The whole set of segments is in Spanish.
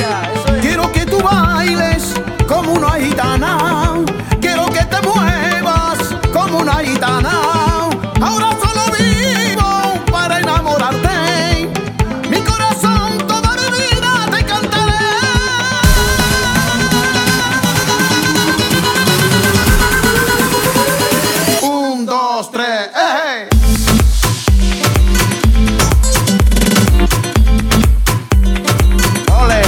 Quiero que tú bailes como una gitana. Quiero que te muevas como una gitana. Ahora solo vivo para enamorarte. Mi corazón toda mi vida te cantaré. Un, dos, tres, ole.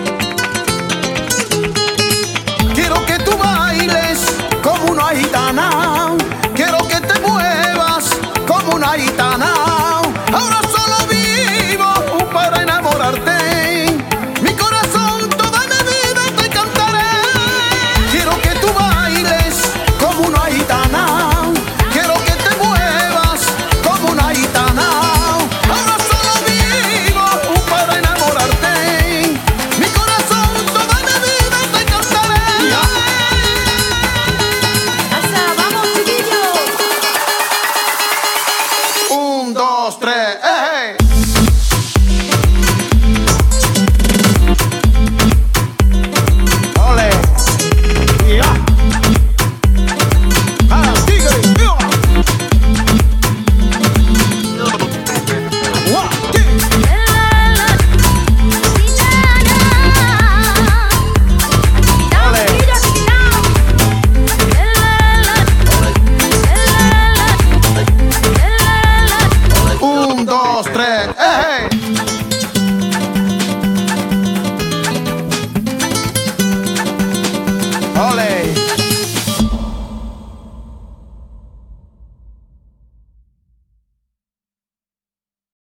Quiero que tú bailes como una gitana.